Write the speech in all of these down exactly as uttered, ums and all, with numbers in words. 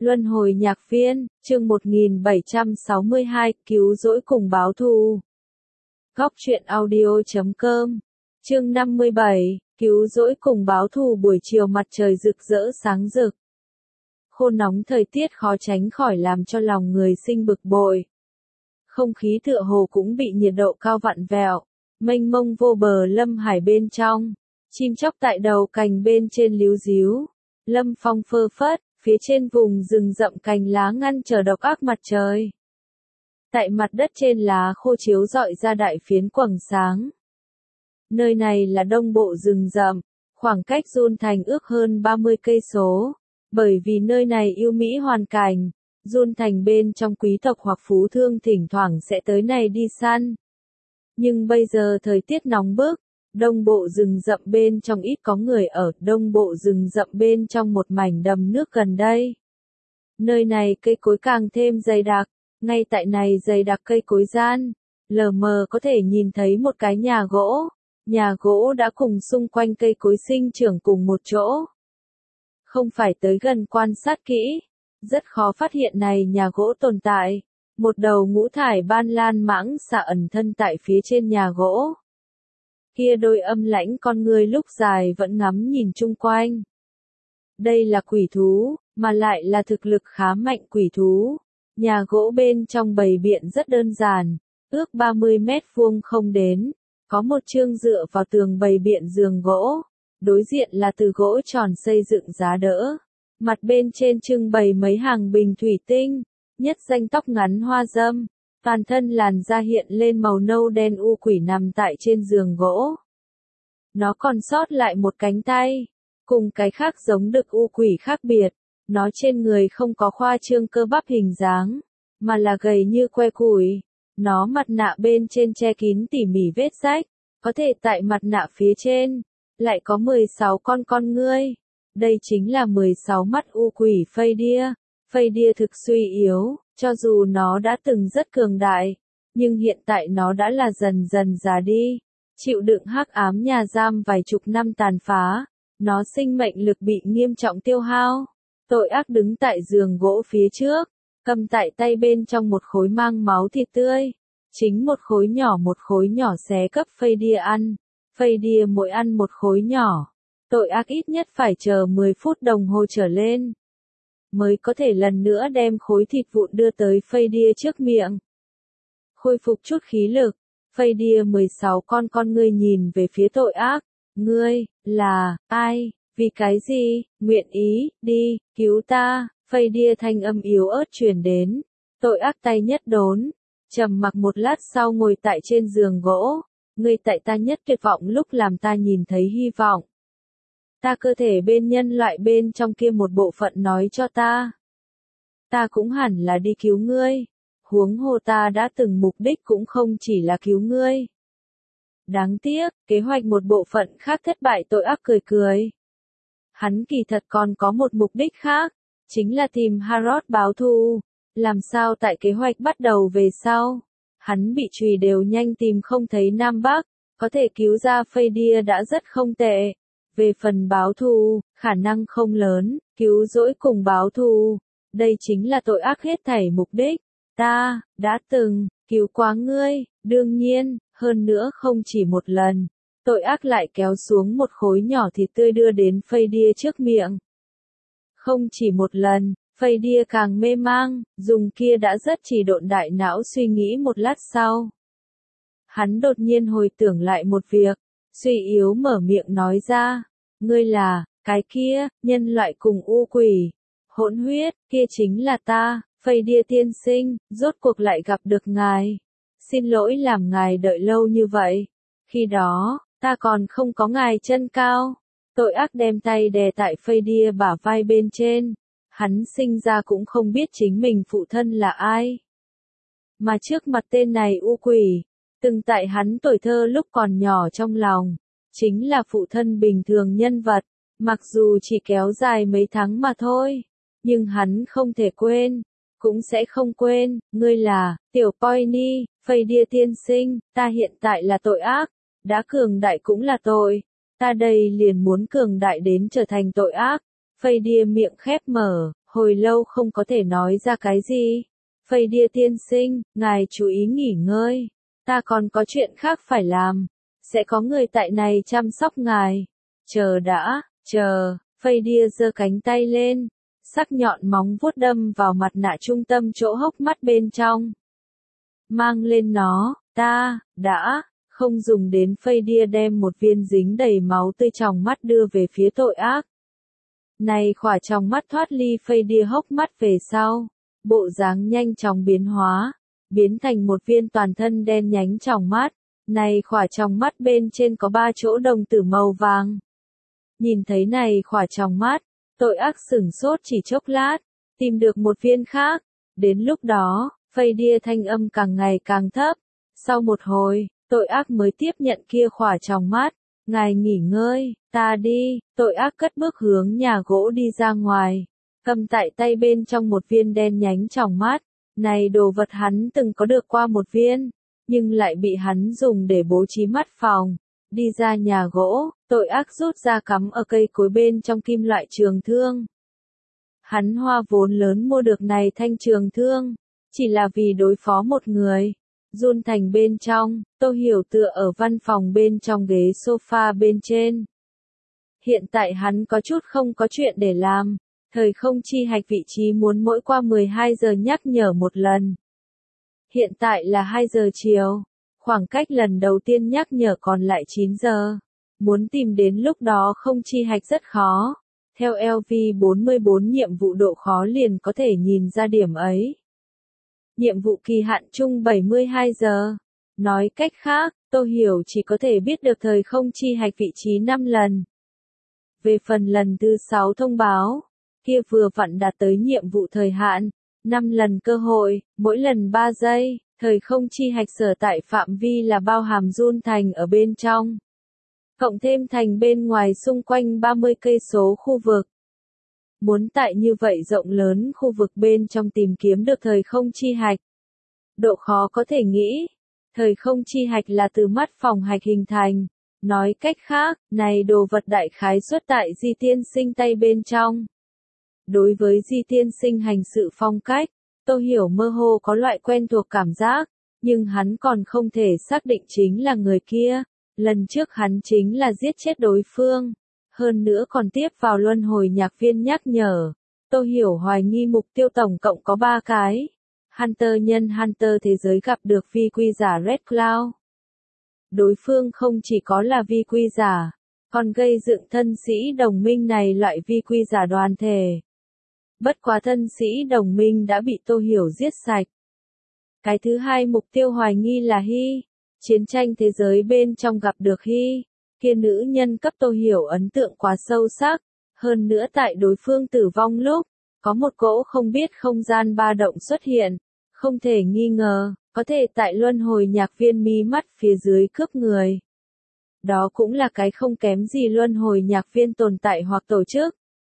Luân hồi nhạc viên, chương một nghìn bảy trăm sáu mươi hai, cứu rỗi cùng báo thù. Góc truyện audio chấm com, chương năm mươi bảy, cứu rỗi cùng báo thù. Buổi chiều mặt trời rực rỡ sáng rực. Khô nóng thời tiết khó tránh khỏi làm cho lòng người sinh bực bội. Không khí tựa hồ cũng bị nhiệt độ cao vặn vẹo, mênh mông vô bờ lâm hải bên trong, chim chóc tại đầu cành bên trên líu ríu, lâm phong phơ phất. Phía trên vùng rừng rậm cành lá ngăn trở độc ác mặt trời. Tại mặt đất trên lá khô chiếu rọi ra đại phiến quầng sáng. Nơi này là đông bộ rừng rậm, khoảng cách Giun Thành ước hơn ba mươi cây số. Bởi vì nơi này yêu mỹ hoàn cảnh, Giun Thành bên trong quý tộc hoặc phú thương thỉnh thoảng sẽ tới này đi săn. Nhưng bây giờ thời tiết nóng bức. Đông bộ rừng rậm bên trong ít có người ở, đông bộ rừng rậm bên trong một mảnh đầm nước gần đây. Nơi này cây cối càng thêm dày đặc, ngay tại này dày đặc cây cối gian, lờ mờ có thể nhìn thấy một cái nhà gỗ, nhà gỗ đã cùng xung quanh cây cối sinh trưởng cùng một chỗ. Không phải tới gần quan sát kỹ, rất khó phát hiện này nhà gỗ tồn tại, một đầu ngũ thải ban lan mãng xà ẩn thân tại phía trên nhà gỗ. Kia đôi âm lãnh con người lúc dài vẫn ngắm nhìn chung quanh. Đây là quỷ thú, mà lại là thực lực khá mạnh quỷ thú. Nhà gỗ bên trong bày biện rất đơn giản, ước ba mươi mét vuông không đến, có một chương dựa vào tường bày biện giường gỗ, đối diện là từ gỗ tròn xây dựng giá đỡ. Mặt bên trên trưng bày mấy hàng bình thủy tinh, nhất danh tóc ngắn hoa dâm. Toàn thân làn da hiện lên màu nâu đen u quỷ nằm tại trên giường gỗ. Nó còn sót lại một cánh tay, cùng cái khác giống đực u quỷ khác biệt, nó trên người không có khoa trương cơ bắp hình dáng, mà là gầy như que củi. Nó mặt nạ bên trên che kín tỉ mỉ vết rách, có thể tại mặt nạ phía trên, lại có mười sáu con con ngươi. Đây chính là mười sáu mắt u quỷ phây đia. Phây đia thực suy yếu. Cho dù nó đã từng rất cường đại, nhưng hiện tại nó đã là dần dần già đi, chịu đựng hắc ám nhà giam vài chục năm tàn phá, nó sinh mệnh lực bị nghiêm trọng tiêu hao. Tội ác đứng tại giường gỗ phía trước, cầm tại tay bên trong một khối mang máu thịt tươi, chính một khối nhỏ một khối nhỏ xé cấp phây đia ăn, phây đia mỗi ăn một khối nhỏ, tội ác ít nhất phải chờ mười phút đồng hồ trở lên. Mới có thể lần nữa đem khối thịt vụn đưa tới phây đia trước miệng. Khôi phục chút khí lực, phây đia mười sáu con con ngươi nhìn về phía tội ác. Ngươi, là, ai, vì cái gì, nguyện ý, đi, cứu ta, phây đia thanh âm yếu ớt truyền đến. Tội ác tay nhất đốn, trầm mặc một lát sau ngồi tại trên giường gỗ. Ngươi tại ta nhất tuyệt vọng lúc làm ta nhìn thấy hy vọng. Ta cơ thể bên nhân loại bên trong kia một bộ phận nói cho ta. Ta cũng hẳn là đi cứu ngươi. Huống hồ ta đã từng mục đích cũng không chỉ là cứu ngươi. Đáng tiếc, kế hoạch một bộ phận khác thất bại. Tội ác cười cười. Hắn kỳ thật còn có một mục đích khác, chính là tìm Harrod báo thù. Làm sao tại kế hoạch bắt đầu về sau, hắn bị trùy đều nhanh tìm không thấy Nam Bắc, có thể cứu ra phây đia đã rất không tệ. Về phần báo thù, khả năng không lớn, cứu rỗi cùng báo thù, đây chính là tội ác hết thảy mục đích. Ta, đã từng, cứu quá ngươi, đương nhiên, hơn nữa không chỉ một lần. Tội ác lại kéo xuống một khối nhỏ thịt tươi đưa đến phây đia trước miệng. Không chỉ một lần, phây đia càng mê mang, dùng kia đã rất chỉ độn đại não suy nghĩ một lát sau. Hắn đột nhiên hồi tưởng lại một việc. Suy yếu mở miệng nói ra, ngươi là, cái kia, nhân loại cùng u quỷ, hỗn huyết, kia chính là ta, phây đia tiên sinh, rốt cuộc lại gặp được ngài. Xin lỗi làm ngài đợi lâu như vậy. Khi đó, ta còn không có ngài chân cao. Tội ác đem tay đè tại phây đia bả vai bên trên. Hắn sinh ra cũng không biết chính mình phụ thân là ai. Mà trước mặt tên này u quỷ. Từng tại hắn tuổi thơ lúc còn nhỏ trong lòng, chính là phụ thân bình thường nhân vật, mặc dù chỉ kéo dài mấy tháng mà thôi, nhưng hắn không thể quên, cũng sẽ không quên. Ngươi là, tiểu Poini, phây đia tiên sinh, ta hiện tại là tội ác, đã cường đại cũng là tội, ta đây liền muốn cường đại đến trở thành tội ác. Phây đia miệng khép mở, Hồi lâu không có thể nói ra cái gì. Phây Đia tiên sinh, ngài chú ý nghỉ ngơi. Ta còn có chuyện khác phải làm. Sẽ có người tại này chăm sóc ngài. Chờ đã, chờ. Phây Đia giơ cánh tay lên. Sắc nhọn móng vuốt đâm vào mặt nạ trung tâm chỗ hốc mắt bên trong. Mang lên nó, ta, đã, không dùng đến. Phây Đia đem một viên dính đầy máu tươi tròng mắt đưa về phía tội ác. Này khỏa tròng mắt thoát ly Phây Đia hốc mắt về sau. Bộ dáng nhanh chóng biến hóa, biến thành một viên toàn thân đen nhánh tròng mắt. Này khỏa tròng mắt bên trên có ba chỗ đồng tử màu vàng. Nhìn thấy này khỏa tròng mắt, tội ác sửng sốt chỉ chốc lát, tìm được một viên khác. Đến lúc đó, Phây Đia thanh âm càng ngày càng thấp. Sau một hồi, tội ác mới tiếp nhận kia khỏa tròng mắt. Ngài nghỉ ngơi, ta đi. Tội ác cất bước hướng nhà gỗ đi ra ngoài. Cầm tại tay bên trong một viên đen nhánh tròng mắt. Này đồ vật hắn từng có được qua một viên, nhưng lại bị hắn dùng để bố trí mắt phòng. Đi ra nhà gỗ, tội ác rút ra cắm ở cây cối bên trong kim loại trường thương. Hắn hoa vốn lớn mua được này thanh trường thương, chỉ là vì đối phó một người. Run thành bên trong, Tô Hiểu tựa ở văn phòng bên trong ghế sofa bên trên. Hiện tại hắn có chút không có chuyện để làm. Thời không chi hạch vị trí muốn mỗi qua mười hai giờ nhắc nhở một lần. Hiện tại là hai giờ chiều. Khoảng cách lần đầu tiên nhắc nhở còn lại chín giờ. Muốn tìm đến lúc đó không chi hạch rất khó. Theo L V bốn mươi bốn nhiệm vụ độ khó liền có thể nhìn ra điểm ấy. Nhiệm vụ kỳ hạn chung bảy mươi hai giờ. Nói cách khác, Tô Hiểu chỉ có thể biết được thời không chi hạch vị trí năm lần. Về phần lần thứ sáu thông báo, kia vừa vặn đạt tới nhiệm vụ thời hạn, năm lần cơ hội, mỗi lần ba giây, thời không chi hạch sở tại phạm vi là bao hàm Run thành ở bên trong. Cộng thêm thành bên ngoài xung quanh ba mươi cây số khu vực. Muốn tại như vậy rộng lớn khu vực bên trong tìm kiếm được thời không chi hạch. Độ khó có thể nghĩ, thời không chi hạch là từ mắt phòng hạch hình thành. Nói cách khác, này đồ vật đại khái xuất tại Di tiên sinh tay bên trong. Đối với Di tiên sinh hành sự phong cách, Tô Hiểu mơ hồ có loại quen thuộc cảm giác, nhưng hắn còn không thể xác định chính là người kia. Lần trước hắn chính là giết chết đối phương, hơn nữa còn tiếp vào luân hồi nhạc viên nhắc nhở. Tô Hiểu hoài nghi mục tiêu tổng cộng có ba cái. Hunter nhân Hunter thế giới gặp được vi quy giả Red Cloud. Đối phương không chỉ có là vi quy giả, còn gây dựng thân sĩ đồng minh này loại vi quy giả đoàn thể. Bất quá thân sĩ đồng minh đã bị Tô Hiểu giết sạch. Cái thứ hai mục tiêu hoài nghi là Hy. Chiến tranh thế giới bên trong gặp được Hy. Kia nữ nhân cấp Tô Hiểu ấn tượng quá sâu sắc. Hơn nữa tại đối phương tử vong lúc, có một cỗ không biết không gian ba động xuất hiện. Không thể nghi ngờ, có thể tại luân hồi nhạc viên mí mắt phía dưới cướp người. Đó cũng là cái không kém gì luân hồi nhạc viên tồn tại hoặc tổ chức.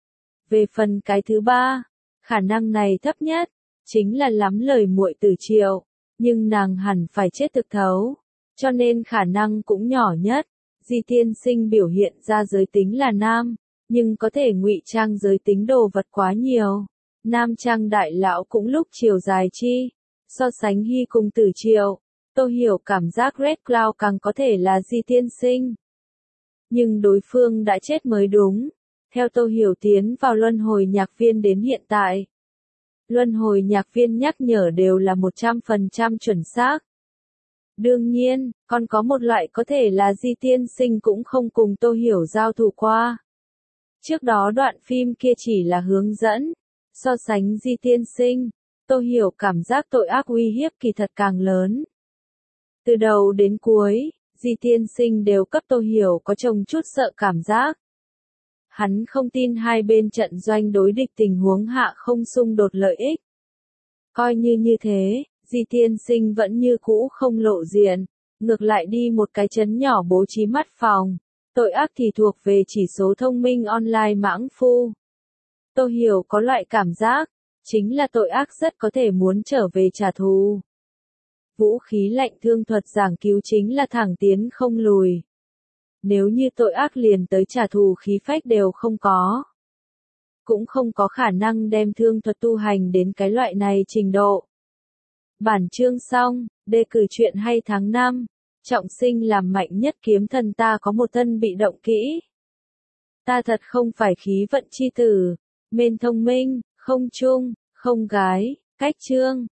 Về phần cái thứ ba, khả năng này thấp nhất, chính là lắm lời muội Tử Triệu, nhưng nàng hẳn phải chết thực thấu, cho nên khả năng cũng nhỏ nhất. Di tiên sinh biểu hiện ra giới tính là nam, nhưng có thể ngụy trang giới tính đồ vật quá nhiều. Nam trang đại lão cũng lúc chiều dài chi, so sánh Hy cùng Tử Triệu, Tô Hiểu cảm giác Red Cloud càng có thể là Di tiên sinh. Nhưng đối phương đã chết mới đúng. Theo Tô Hiểu tiến vào luân hồi nhạc viên đến hiện tại, luân hồi nhạc viên nhắc nhở đều là một trăm phần trăm chuẩn xác. Đương nhiên, còn có một loại có thể là Di tiên sinh cũng không cùng Tô Hiểu giao thủ qua. Trước đó đoạn phim kia chỉ là hướng dẫn. So sánh Di tiên sinh, Tô Hiểu cảm giác tội ác uy hiếp kỳ thật càng lớn. Từ đầu đến cuối, Di tiên sinh đều cấp Tô Hiểu có chồng chút sợ cảm giác. Hắn không tin hai bên trận doanh đối địch tình huống hạ không xung đột lợi ích. Coi như như thế, Di tiên sinh vẫn như cũ không lộ diện, ngược lại đi một cái trấn nhỏ bố trí mắt phòng. Tội ác thì thuộc về chỉ số thông minh online mãng phu. Tô Hiểu có loại cảm giác, chính là tội ác rất có thể muốn trở về trả thù. Vũ khí lạnh thương thuật giảng cứu chính là thẳng tiến không lùi. Nếu như tội ác liền tới trả thù khí phách đều không có. cũng không có khả năng đem thương thuật tu hành đến cái loại này trình độ. Bản chương xong, đề cử truyện hay tháng năm. Trọng sinh làm mạnh nhất kiếm thần ta có một thân bị động kỹ. Ta thật không phải khí vận chi tử, mên thông minh, không trung, không gái, cách chương.